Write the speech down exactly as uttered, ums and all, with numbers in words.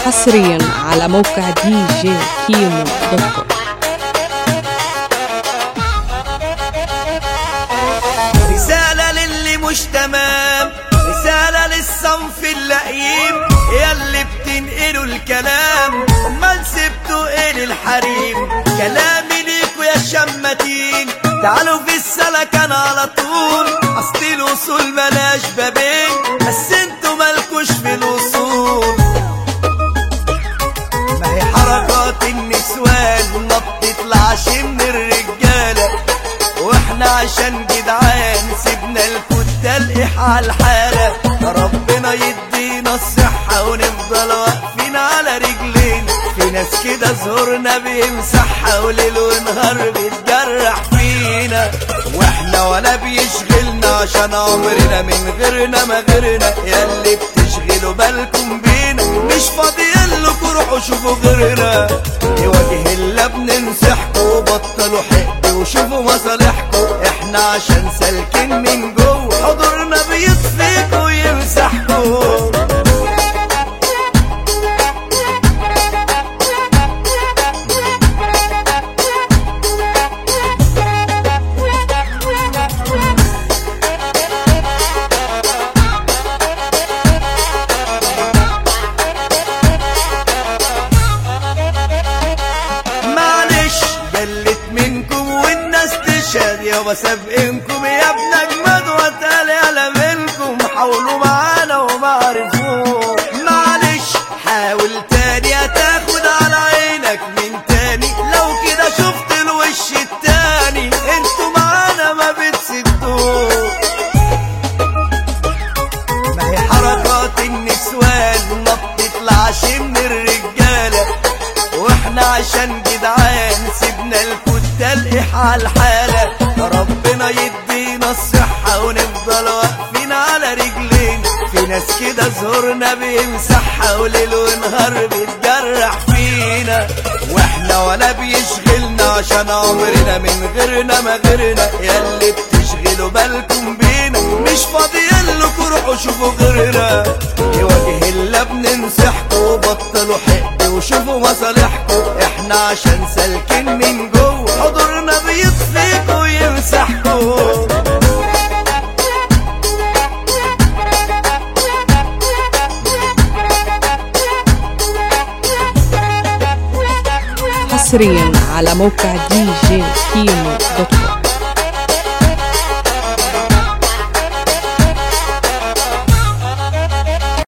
حصريا على موقع دي جي كيمو دوت كوم. رسالة للي مش تمام، رسالة للصنف اللئيم، ياللي بتنقلوا الكلام امال سبتوا ايه للحريم؟ كلامي ليكوا يا شماتين، تعالوا في السلكان على طول، اصل الوصول ملاش بابين، بس انتوا مالكوش في الوصول. ما هي حركات النسوان ما بتطلعش من الرجالة، واحنا عشان جدعان سيبنا الكتة القح على الحالة. ربنا يدينا الصحة ونفضل واقفين على رجلين، في ناس كده زهورنا بيمسحها وليل ونهار بيتجرح فينا، واحنا ولا بيشغلنا عشان عمرنا من غيرنا ما غيرنا. ياللي بتشغلوا بالكم بينا مش فاضيينلكوا، روحوا شوفوا غيرنا. وجه الله بننصحكوا بطلوا حقد وشوفوا مصالحكوا، احنا عشان سالكين من جوه حضورنا بيطفيكوا ويمسحكوا. يابا سابقينكم يا ابن اجمد واتقال على منكم، حاولوا معانا وما عرفوه. معلش حاول تاني هتاخد على عينك من تاني، لو كده شفت الوش التاني انتوا معانا ما بتسدوه. ما هي حركات النسوان ما بتطلعش من الرجالة، واحنا عشان جدعان سيبنا الكتة القح على الحالة. ربنا يدينا الصحة ونفضل واقفين على رجلين، في ناس كده زهورنا بيمسحها وليل ونهار بيتجرح فينا، واحنا ولا بيشغلنا عشان عمرنا من غيرنا ما غيرنا. ياللي بتشغلوا بالكم بينا مش فاضيينلكوا، روحوا شوفوا غيرنا. وجه الله بننصحكوا بطلوا حقد وشوفوا مصالحكوا، احنا عشان سالكين من جوه حضورنا بيطفيكوا ويمسحكوا. حصريا على موقع دي جي كيمو دوت كوم.